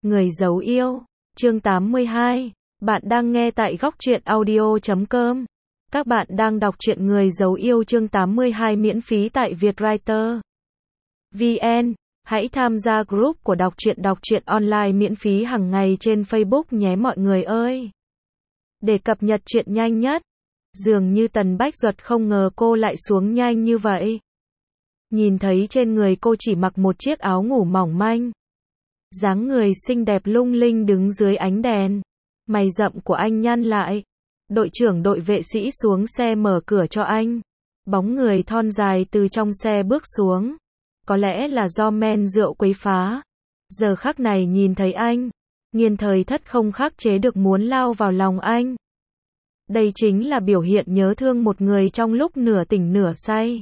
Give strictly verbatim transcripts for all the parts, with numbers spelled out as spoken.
Người giấu yêu, chương tám mươi hai. Bạn đang nghe tại góc truyện audio chấm com. Các bạn đang đọc truyện Người giấu yêu chương tám mươi hai miễn phí tại Vietwriter vê en. Hãy tham gia group của đọc truyện đọc truyện online miễn phí hàng ngày trên Facebook nhé mọi người ơi. Để cập nhật truyện nhanh nhất. Dường như Tần Bách Duật không ngờ cô lại xuống nhanh như vậy. Nhìn thấy trên người cô chỉ mặc một chiếc áo ngủ mỏng manh. Dáng người xinh đẹp lung linh đứng dưới ánh đèn. Mày rậm của anh nhăn lại. Đội trưởng đội vệ sĩ xuống xe mở cửa cho anh. Bóng người thon dài từ trong xe bước xuống. Có lẽ là do men rượu quấy phá. Giờ khắc này nhìn thấy anh. Nghiên Thời Thất không khắc chế được muốn lao vào lòng anh. Đây chính là biểu hiện nhớ thương một người trong lúc nửa tỉnh nửa say.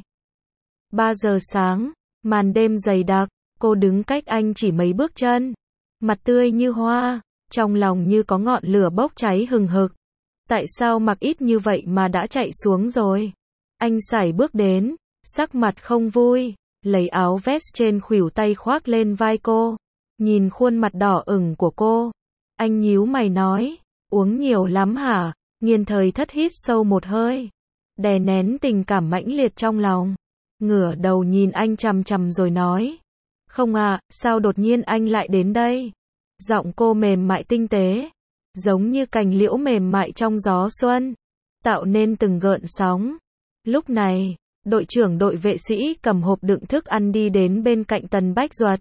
ba giờ sáng, màn đêm dày đặc. Cô đứng cách anh chỉ mấy bước chân. Mặt tươi như hoa, trong lòng như có ngọn lửa bốc cháy hừng hực. Tại sao mặc ít như vậy mà đã chạy xuống rồi? Anh sải bước đến, sắc mặt không vui, lấy áo vest trên khuỷu tay khoác lên vai cô. Nhìn khuôn mặt đỏ ửng của cô. Anh nhíu mày nói, uống nhiều lắm hả? Nghiên Thời Thất hít sâu một hơi. Đè nén tình cảm mãnh liệt trong lòng. Ngửa đầu nhìn anh chằm chằm rồi nói. Không à, sao đột nhiên anh lại đến đây? Giọng cô mềm mại tinh tế, giống như cành liễu mềm mại trong gió xuân, tạo nên từng gợn sóng. Lúc này, đội trưởng đội vệ sĩ cầm hộp đựng thức ăn đi đến bên cạnh Tần Bách Duật.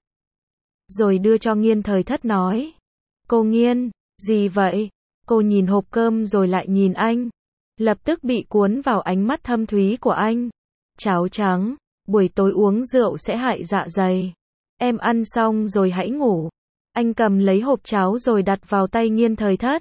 Rồi đưa cho Nghiên Thời Thất nói. Cô Nghiên, gì vậy? Cô nhìn hộp cơm rồi lại nhìn anh. Lập tức bị cuốn vào ánh mắt thâm thúy của anh. Cháo trắng, buổi tối uống rượu sẽ hại dạ dày. Em ăn xong rồi hãy ngủ. Anh cầm lấy hộp cháo rồi đặt vào tay Nghiên Thời Thất.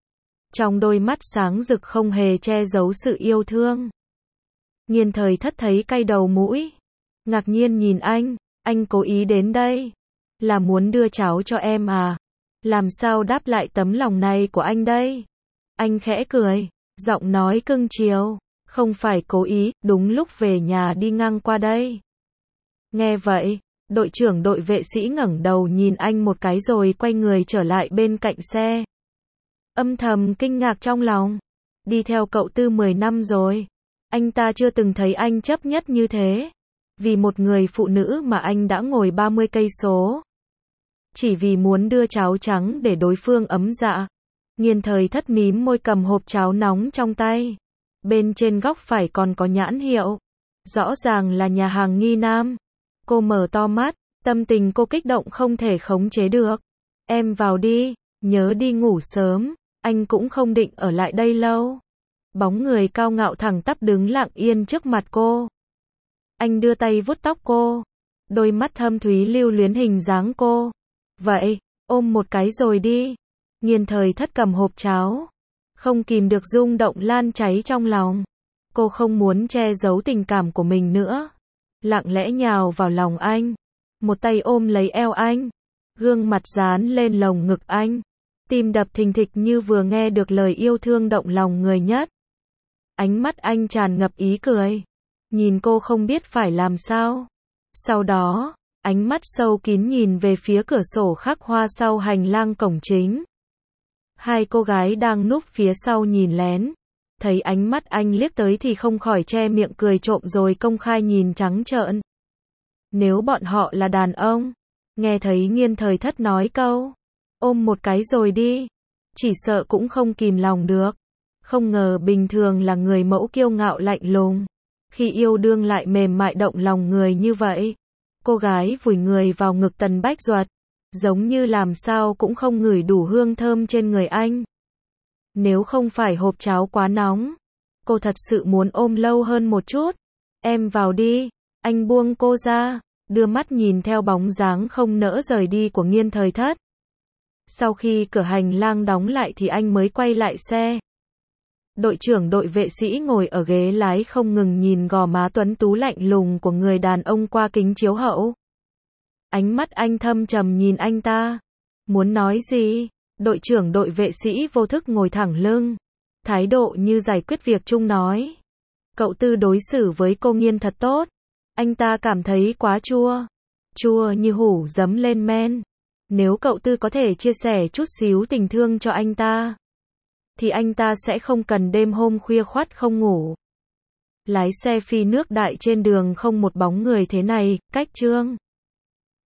Trong đôi mắt sáng rực không hề che giấu sự yêu thương. Nghiên Thời Thất thấy cay đầu mũi. Ngạc nhiên nhìn anh. Anh cố ý đến đây. Là muốn đưa cháo cho em à? Làm sao đáp lại tấm lòng này của anh đây? Anh khẽ cười. Giọng nói cưng chiều. Không phải cố ý, đúng lúc về nhà đi ngang qua đây. Nghe vậy. Đội trưởng đội vệ sĩ ngẩng đầu nhìn anh một cái rồi quay người trở lại bên cạnh xe. Âm thầm kinh ngạc trong lòng. Đi theo cậu Tư mười năm rồi. Anh ta chưa từng thấy anh chấp nhất như thế. Vì một người phụ nữ mà anh đã ngồi ba mươi cây số. Chỉ vì muốn đưa cháo trắng để đối phương ấm dạ. Nghiên Thời Thất mím môi cầm hộp cháo nóng trong tay. Bên trên góc phải còn có nhãn hiệu. Rõ ràng là nhà hàng Nghi Nam. Cô mở to mắt, tâm tình cô kích động không thể khống chế được. Em vào đi, nhớ đi ngủ sớm, anh cũng không định ở lại đây lâu. Bóng người cao ngạo thẳng tắp đứng lặng yên trước mặt cô. Anh đưa tay vuốt tóc cô, đôi mắt thâm thúy lưu luyến hình dáng cô. Vậy, ôm một cái rồi đi. Nghiên Thời Thất cầm hộp cháo, không kìm được rung động lan cháy trong lòng. Cô không muốn che giấu tình cảm của mình nữa. Lặng lẽ nhào vào lòng anh. Một tay ôm lấy eo anh. Gương mặt dán lên lồng ngực anh. Tim đập thình thịch như vừa nghe được lời yêu thương động lòng người nhất. Ánh mắt anh tràn ngập ý cười. Nhìn cô không biết phải làm sao. Sau đó, ánh mắt sâu kín nhìn về phía cửa sổ khắc hoa sau hành lang cổng chính. Hai cô gái đang núp phía sau nhìn lén. Thấy ánh mắt anh liếc tới thì không khỏi che miệng cười trộm rồi công khai nhìn trắng trợn. Nếu bọn họ là đàn ông, nghe thấy Nghiên Thời Thất nói câu, ôm một cái rồi đi, chỉ sợ cũng không kìm lòng được. Không ngờ bình thường là người mẫu kiêu ngạo lạnh lùng, khi yêu đương lại mềm mại động lòng người như vậy. Cô gái vùi người vào ngực Tần Bách Duật, giống như làm sao cũng không ngửi đủ hương thơm trên người anh. Nếu không phải hộp cháo quá nóng, cô thật sự muốn ôm lâu hơn một chút. Em vào đi. Anh buông cô ra, đưa mắt nhìn theo bóng dáng không nỡ rời đi của Nghiên Thời Thất. Sau khi cửa hành lang đóng lại thì anh mới quay lại xe. Đội trưởng đội vệ sĩ ngồi ở ghế lái không ngừng nhìn gò má tuấn tú lạnh lùng của người đàn ông qua kính chiếu hậu. Ánh mắt anh thâm trầm nhìn anh ta. Muốn nói gì? Đội trưởng đội vệ sĩ vô thức ngồi thẳng lưng. Thái độ như giải quyết việc chung nói. Cậu Tư đối xử với cô Nghiên thật tốt. Anh ta cảm thấy quá chua. Chua như hủ giấm lên men. Nếu cậu Tư có thể chia sẻ chút xíu tình thương cho anh ta, thì anh ta sẽ không cần đêm hôm khuya khoắt không ngủ. Lái xe phi nước đại trên đường không một bóng người thế này, cách Trương